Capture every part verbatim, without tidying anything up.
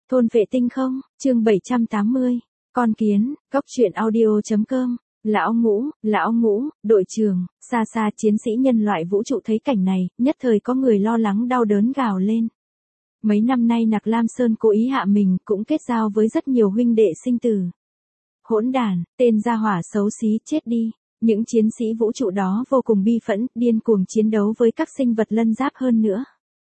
Thôn vệ tinh không, chương bảy trăm tám mươi. Con kiến, góc truyện audio.com. Lão Ngũ, Lão Ngũ, đội trưởng, xa xa chiến sĩ nhân loại vũ trụ thấy cảnh này, nhất thời có người lo lắng đau đớn gào lên. Mấy năm nay Nặc Lam Sơn cố ý hạ mình, cũng kết giao với rất nhiều huynh đệ sinh tử. Hỗn đản, tên gia hỏa xấu xí chết đi. Những chiến sĩ vũ trụ đó vô cùng bi phẫn, điên cuồng chiến đấu với các sinh vật lân giáp hơn nữa.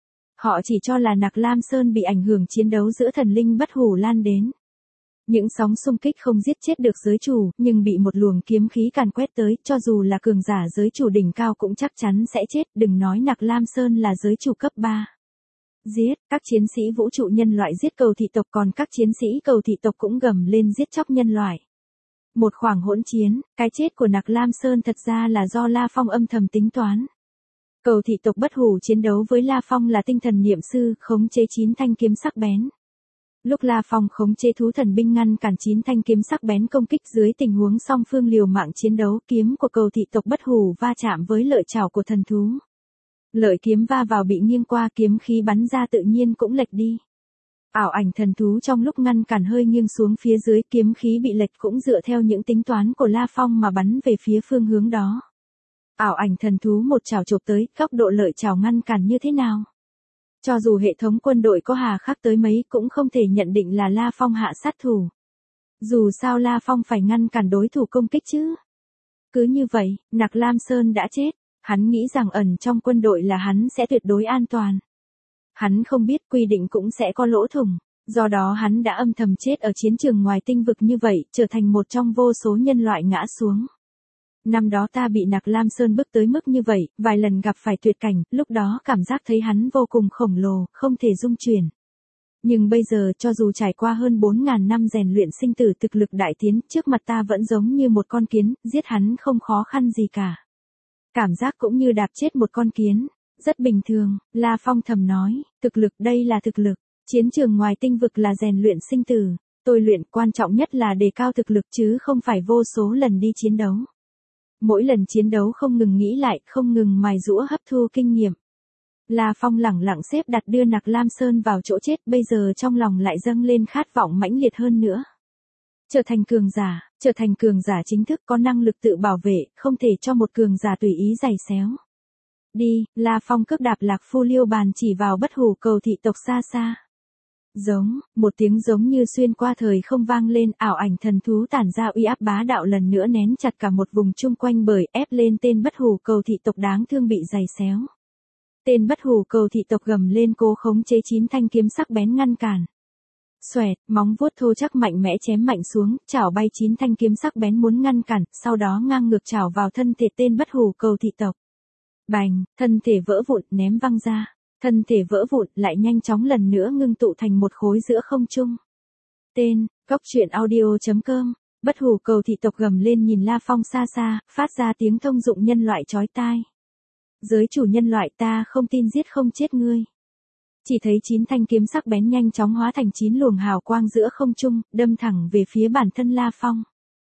Họ chỉ cho là Nặc Lam Sơn bị ảnh hưởng chiến đấu giữa thần linh bất hủ lan đến. Những sóng xung kích không giết chết được giới chủ, nhưng bị một luồng kiếm khí càn quét tới, cho dù là cường giả giới chủ đỉnh cao cũng chắc chắn sẽ chết, đừng nói Nặc Lam Sơn là giới chủ cấp ba. Giết, các chiến sĩ vũ trụ nhân loại giết cầu thị tộc, còn các chiến sĩ cầu thị tộc cũng gầm lên giết chóc nhân loại. Một khoảng hỗn chiến, cái chết của Nặc Lam Sơn thật ra là do La Phong âm thầm tính toán. Cầu thị tộc bất hủ chiến đấu với La Phong là tinh thần niệm sư, khống chế chín thanh kiếm sắc bén. Lúc La Phong khống chế thú thần binh ngăn cản chín thanh kiếm sắc bén công kích dưới tình huống song phương liều mạng chiến đấu, kiếm của cầu thị tộc bất hủ va chạm với lợi chảo của thần thú. Lợi kiếm va vào bị nghiêng qua, kiếm khí bắn ra tự nhiên cũng lệch đi. Ảo ảnh thần thú trong lúc ngăn cản hơi nghiêng xuống phía dưới, kiếm khí bị lệch cũng dựa theo những tính toán của La Phong mà bắn về phía phương hướng đó. Ảo ảnh thần thú một chảo chộp tới, góc độ lợi chảo ngăn cản như thế nào? Cho dù hệ thống quân đội có hà khắc tới mấy cũng không thể nhận định là La Phong hạ sát thủ. Dù sao La Phong phải ngăn cản đối thủ công kích chứ. Cứ như vậy, Nặc Lam Sơn đã chết, hắn nghĩ rằng ẩn trong quân đội là hắn sẽ tuyệt đối an toàn. Hắn không biết quy định cũng sẽ có lỗ thủng, do đó hắn đã âm thầm chết ở chiến trường ngoài tinh vực như vậy, trở thành một trong vô số nhân loại ngã xuống. Năm đó ta bị Nặc Lam Sơn bức tới mức như vậy, vài lần gặp phải tuyệt cảnh, lúc đó cảm giác thấy hắn vô cùng khổng lồ, không thể dung chuyển. Nhưng bây giờ cho dù trải qua hơn bốn nghìn năm rèn luyện sinh tử thực lực đại tiến, trước mặt ta vẫn giống như một con kiến, giết hắn không khó khăn gì cả. Cảm giác cũng như đạp chết một con kiến, rất bình thường, La Phong thầm nói, thực lực đây là thực lực, chiến trường ngoài tinh vực là rèn luyện sinh tử, tôi luyện quan trọng nhất là đề cao thực lực chứ không phải vô số lần đi chiến đấu. Mỗi lần chiến đấu không ngừng nghĩ lại, không ngừng mài giũa hấp thu kinh nghiệm. La Phong lẳng lặng xếp đặt đưa Nặc Lam Sơn vào chỗ chết, bây giờ trong lòng lại dâng lên khát vọng mãnh liệt hơn nữa. Trở thành cường giả, trở thành cường giả chính thức có năng lực tự bảo vệ, không thể cho một cường giả tùy ý giày xéo. Đi, La Phong cước đạp Lạc Phu Liêu bàn chỉ vào bất hủ cầu thị tộc xa xa. Giống, một tiếng giống như xuyên qua thời không vang lên, ảo ảnh thần thú tản ra uy áp bá đạo lần nữa nén chặt cả một vùng chung quanh bởi ép lên tên bất hủ cầu thị tộc đáng thương bị giày xéo. Tên bất hủ cầu thị tộc gầm lên cố khống chế chín thanh kiếm sắc bén ngăn cản. Xoẹt, móng vuốt thô chắc mạnh mẽ chém mạnh xuống, chảo bay chín thanh kiếm sắc bén muốn ngăn cản, sau đó ngang ngược chảo vào thân thể tên bất hủ cầu thị tộc. Bành, thân thể vỡ vụn ném văng ra. Thân thể vỡ vụn lại nhanh chóng lần nữa ngưng tụ thành một khối giữa không trung. Tên, góc truyện audio.com, bất hủ cầu thị tộc gầm lên nhìn La Phong xa xa, phát ra tiếng thông dụng nhân loại chói tai. Giới chủ nhân loại ta không tin giết không chết ngươi. Chỉ thấy chín thanh kiếm sắc bén nhanh chóng hóa thành chín luồng hào quang giữa không trung, đâm thẳng về phía bản thân La Phong.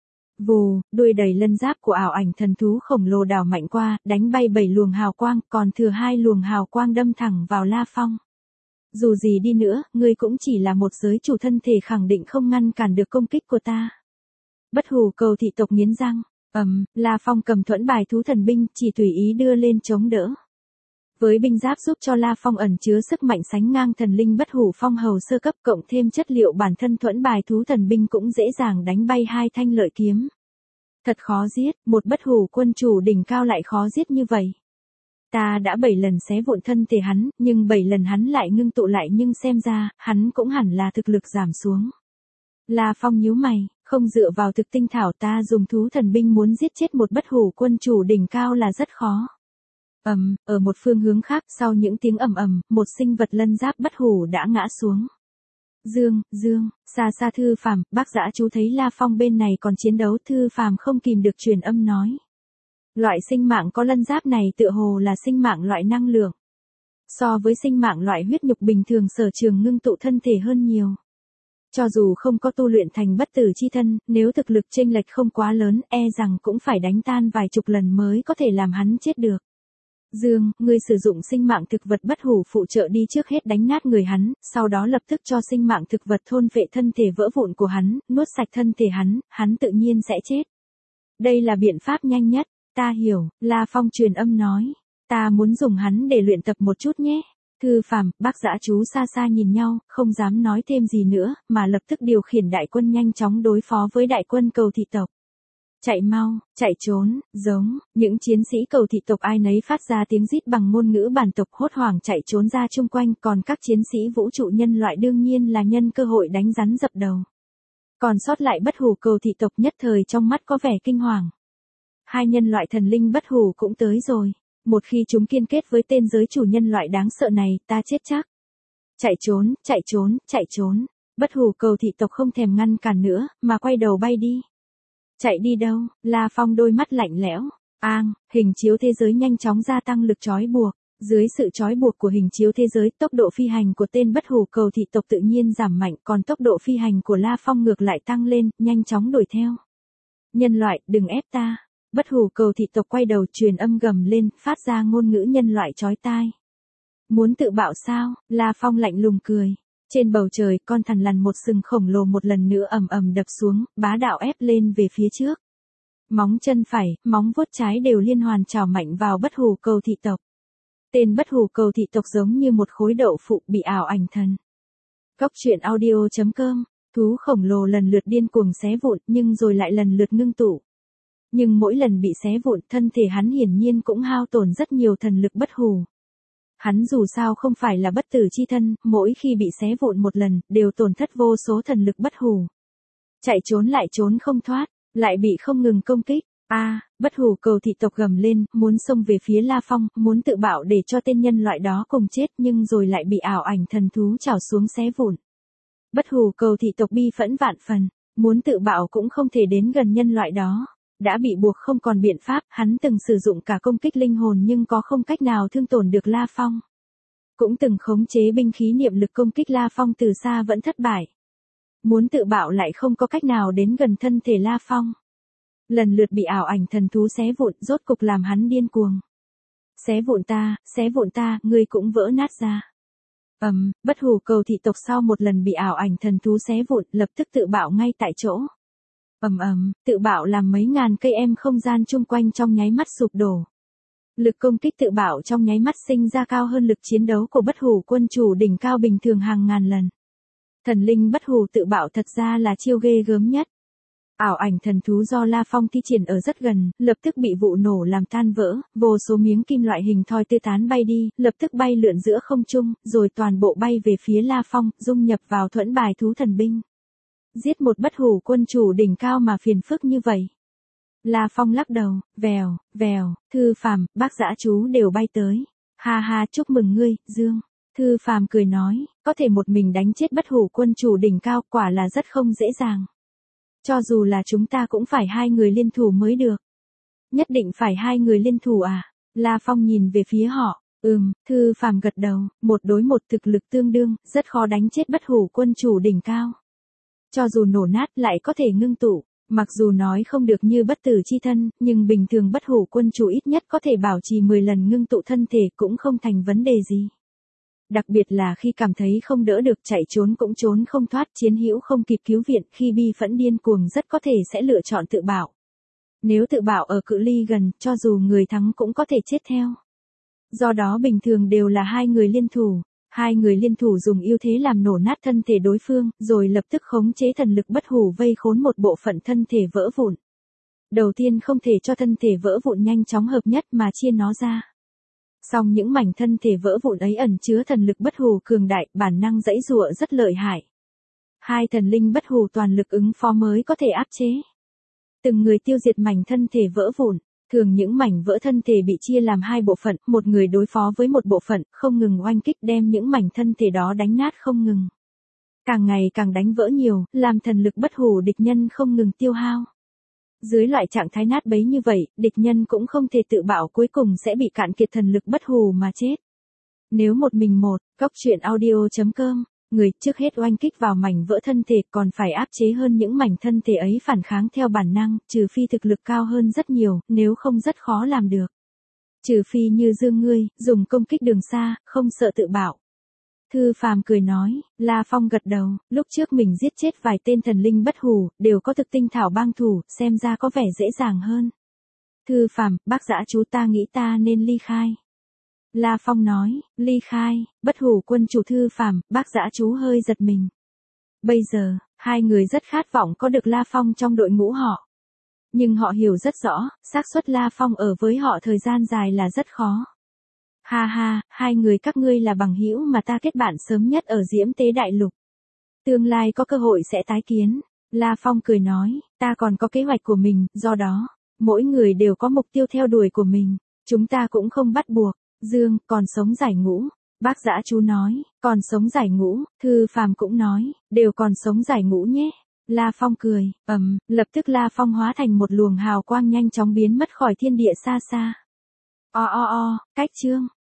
Vù, đuôi đầy lân giáp của ảo ảnh thần thú khổng lồ đảo mạnh qua, đánh bay bảy luồng hào quang, còn thừa hai luồng hào quang đâm thẳng vào La Phong. Dù gì đi nữa, ngươi cũng chỉ là một giới chủ, thân thể khẳng định không ngăn cản được công kích của ta. Bất hủ cầu thị tộc nghiến răng, ầm, La Phong cầm thuẫn bài thú thần binh, chỉ tùy ý đưa lên chống đỡ. Với binh giáp giúp cho La Phong ẩn chứa sức mạnh sánh ngang thần linh bất hủ phong hầu sơ cấp, cộng thêm chất liệu bản thân thuẫn bài thú thần binh cũng dễ dàng đánh bay hai thanh lợi kiếm. Thật khó giết, một bất hủ quân chủ đỉnh cao lại khó giết như vậy. Ta đã bảy lần xé vụn thân thể hắn, nhưng bảy lần hắn lại ngưng tụ lại, nhưng xem ra, hắn cũng hẳn là thực lực giảm xuống. La Phong nhíu mày, không dựa vào thực tinh thảo ta dùng thú thần binh muốn giết chết một bất hủ quân chủ đỉnh cao là rất khó. Ầm, um, ở một phương hướng khác, sau những tiếng ầm ầm, một sinh vật lân giáp bất hủ đã ngã xuống. Dương, Dương, xa xa Thư Phàm, bác dã chú thấy La Phong bên này còn chiến đấu, Thư Phàm không kìm được truyền âm nói. Loại sinh mạng có lân giáp này tựa hồ là sinh mạng loại năng lượng. So với sinh mạng loại huyết nhục bình thường sở trường ngưng tụ thân thể hơn nhiều. Cho dù không có tu luyện thành bất tử chi thân, nếu thực lực chênh lệch không quá lớn, e rằng cũng phải đánh tan vài chục lần mới có thể làm hắn chết được. Dương, ngươi sử dụng sinh mạng thực vật bất hủ phụ trợ đi trước hết đánh nát người hắn, sau đó lập tức cho sinh mạng thực vật thôn vệ thân thể vỡ vụn của hắn, nuốt sạch thân thể hắn, hắn tự nhiên sẽ chết. Đây là biện pháp nhanh nhất, ta hiểu, La Phong truyền âm nói. Ta muốn dùng hắn để luyện tập một chút nhé. Thư Phàm, Bác Dã Chú xa xa nhìn nhau, không dám nói thêm gì nữa, mà lập tức điều khiển đại quân nhanh chóng đối phó với đại quân cầu thị tộc. Chạy mau, chạy trốn, giống, những chiến sĩ cầu thị tộc ai nấy phát ra tiếng rít bằng ngôn ngữ bản tộc hốt hoảng chạy trốn ra chung quanh, còn các chiến sĩ vũ trụ nhân loại đương nhiên là nhân cơ hội đánh rắn dập đầu. Còn sót lại bất hủ cầu thị tộc nhất thời trong mắt có vẻ kinh hoàng. Hai nhân loại thần linh bất hủ cũng tới rồi. Một khi chúng kiên kết với tên giới chủ nhân loại đáng sợ này, ta chết chắc. Chạy trốn, chạy trốn, chạy trốn. Bất hủ cầu thị tộc không thèm ngăn cản nữa, mà quay đầu bay đi. Chạy đi đâu? La Phong đôi mắt lạnh lẽo. Ang, hình chiếu thế giới nhanh chóng gia tăng lực trói buộc. Dưới sự trói buộc của hình chiếu thế giới, tốc độ phi hành của tên bất hủ cầu thị tộc tự nhiên giảm mạnh, còn tốc độ phi hành của La Phong ngược lại tăng lên, nhanh chóng đuổi theo. Nhân loại, đừng ép ta. Bất hủ cầu thị tộc quay đầu truyền âm gầm lên, phát ra ngôn ngữ nhân loại chói tai. Muốn tự bạo sao? La Phong lạnh lùng cười. Trên bầu trời, con thằn lằn một sừng khổng lồ một lần nữa ầm ầm đập xuống, bá đạo ép lên về phía trước. Móng chân phải, móng vuốt trái đều liên hoàn chảo mạnh vào bất hủ cầu thị tộc. Tên bất hủ cầu thị tộc giống như một khối đậu phụ bị ảo ảnh thần. Góc truyện audio chấm com, thú khổng lồ lần lượt điên cuồng xé vụn nhưng rồi lại lần lượt ngưng tụ. Nhưng mỗi lần bị xé vụn, thân thể hắn hiển nhiên cũng hao tổn rất nhiều thần lực bất hủ. Hắn dù sao không phải là bất tử chi thân, mỗi khi bị xé vụn một lần, đều tổn thất vô số thần lực bất hủ. Chạy trốn lại trốn không thoát, lại bị không ngừng công kích. A, à, bất hủ cầu thị tộc gầm lên, muốn xông về phía La Phong, muốn tự bạo để cho tên nhân loại đó cùng chết, nhưng rồi lại bị ảo ảnh thần thú trảo xuống xé vụn. Bất hủ cầu thị tộc bi phẫn vạn phần, muốn tự bạo cũng không thể đến gần nhân loại đó. Đã bị buộc không còn biện pháp, hắn từng sử dụng cả công kích linh hồn nhưng có không cách nào thương tổn được La Phong. Cũng từng khống chế binh khí niệm lực công kích La Phong từ xa vẫn thất bại. Muốn tự bạo lại không có cách nào đến gần thân thể La Phong. Lần lượt bị ảo ảnh thần thú xé vụn, rốt cục làm hắn điên cuồng. Xé vụn ta, xé vụn ta, ngươi cũng vỡ nát ra. Ầm, um, bất hủ cầu thị tộc sau một lần bị ảo ảnh thần thú xé vụn, lập tức tự bạo ngay tại chỗ. Ầm ầm, tự bạo làm mấy ngàn cây em không gian chung quanh trong nháy mắt sụp đổ. Lực công kích tự bạo trong nháy mắt sinh ra cao hơn lực chiến đấu của bất hủ quân chủ đỉnh cao bình thường hàng ngàn lần. Thần linh bất hủ tự bạo thật ra là chiêu ghê gớm nhất. Ảo ảnh thần thú do La Phong thi triển ở rất gần, lập tức bị vụ nổ làm tan vỡ, vô số miếng kim loại hình thoi tê tán bay đi, lập tức bay lượn giữa không trung, rồi toàn bộ bay về phía La Phong, dung nhập vào thuẫn bài thú thần binh. Giết một bất hủ quân chủ đỉnh cao mà phiền phức như vậy. La Phong lắc đầu, vèo, vèo, Thư Phàm, Bác Dã Chú đều bay tới. Ha ha, chúc mừng ngươi, Dương. Thư Phàm cười nói, có thể một mình đánh chết bất hủ quân chủ đỉnh cao quả là rất không dễ dàng. Cho dù là chúng ta cũng phải hai người liên thủ mới được. Nhất định phải hai người liên thủ à? La Phong nhìn về phía họ, ừm, Thư Phàm gật đầu, một đối một thực lực tương đương, rất khó đánh chết bất hủ quân chủ đỉnh cao. Cho dù nổ nát lại có thể ngưng tụ, mặc dù nói không được như bất tử chi thân, nhưng bình thường bất hủ quân chủ ít nhất có thể bảo trì mười lần ngưng tụ thân thể cũng không thành vấn đề gì. Đặc biệt là khi cảm thấy không đỡ được chạy trốn cũng trốn không thoát, chiến hữu không kịp cứu viện, khi bi phẫn điên cuồng rất có thể sẽ lựa chọn tự bạo. Nếu tự bạo ở cự ly gần, cho dù người thắng cũng có thể chết theo. Do đó bình thường đều là hai người liên thủ. Hai người liên thủ dùng ưu thế làm nổ nát thân thể đối phương, rồi lập tức khống chế thần lực bất hủ vây khốn một bộ phận thân thể vỡ vụn. Đầu tiên không thể cho thân thể vỡ vụn nhanh chóng hợp nhất mà chia nó ra. Song những mảnh thân thể vỡ vụn ấy ẩn chứa thần lực bất hủ cường đại, bản năng giãy giụa rất lợi hại. Hai thần linh bất hủ toàn lực ứng phó mới có thể áp chế. Từng người tiêu diệt mảnh thân thể vỡ vụn. Thường những mảnh vỡ thân thể bị chia làm hai bộ phận, một người đối phó với một bộ phận, không ngừng oanh kích đem những mảnh thân thể đó đánh nát không ngừng. Càng ngày càng đánh vỡ nhiều, làm thần lực bất hủ địch nhân không ngừng tiêu hao. Dưới loại trạng thái nát bấy như vậy, địch nhân cũng không thể tự bảo cuối cùng sẽ bị cạn kiệt thần lực bất hủ mà chết. Nếu một mình một, góc truyện audio chấm com, người trước hết oanh kích vào mảnh vỡ thân thể còn phải áp chế hơn những mảnh thân thể ấy phản kháng theo bản năng, trừ phi thực lực cao hơn rất nhiều, nếu không rất khó làm được. Trừ phi như Dương ngươi, dùng công kích đường xa, không sợ tự bạo. Thư Phàm cười nói, La Phong gật đầu, lúc trước mình giết chết vài tên thần linh bất hủ, đều có thực tinh thảo bang thủ, xem ra có vẻ dễ dàng hơn. Thư Phàm, bác dã chú ta nghĩ ta nên ly khai. La Phong nói, ly khai, bất hủ quân chủ Thư Phàm, bác dã chú hơi giật mình. Bây giờ, hai người rất khát vọng có được La Phong trong đội ngũ họ. Nhưng họ hiểu rất rõ, xác suất La Phong ở với họ thời gian dài là rất khó. Ha ha, hai người các ngươi là bằng hữu mà ta kết bạn sớm nhất ở Diễm Tế Đại Lục. Tương lai có cơ hội sẽ tái kiến. La Phong cười nói, ta còn có kế hoạch của mình, do đó, mỗi người đều có mục tiêu theo đuổi của mình. Chúng ta cũng không bắt buộc. Dương, còn sống giải ngũ. Bác dã chú nói, còn sống giải ngũ. Thư Phàm cũng nói, đều còn sống giải ngũ nhé. La Phong cười, ầm, lập tức La Phong hóa thành một luồng hào quang nhanh chóng biến mất khỏi thiên địa xa xa. O o o, cách chương.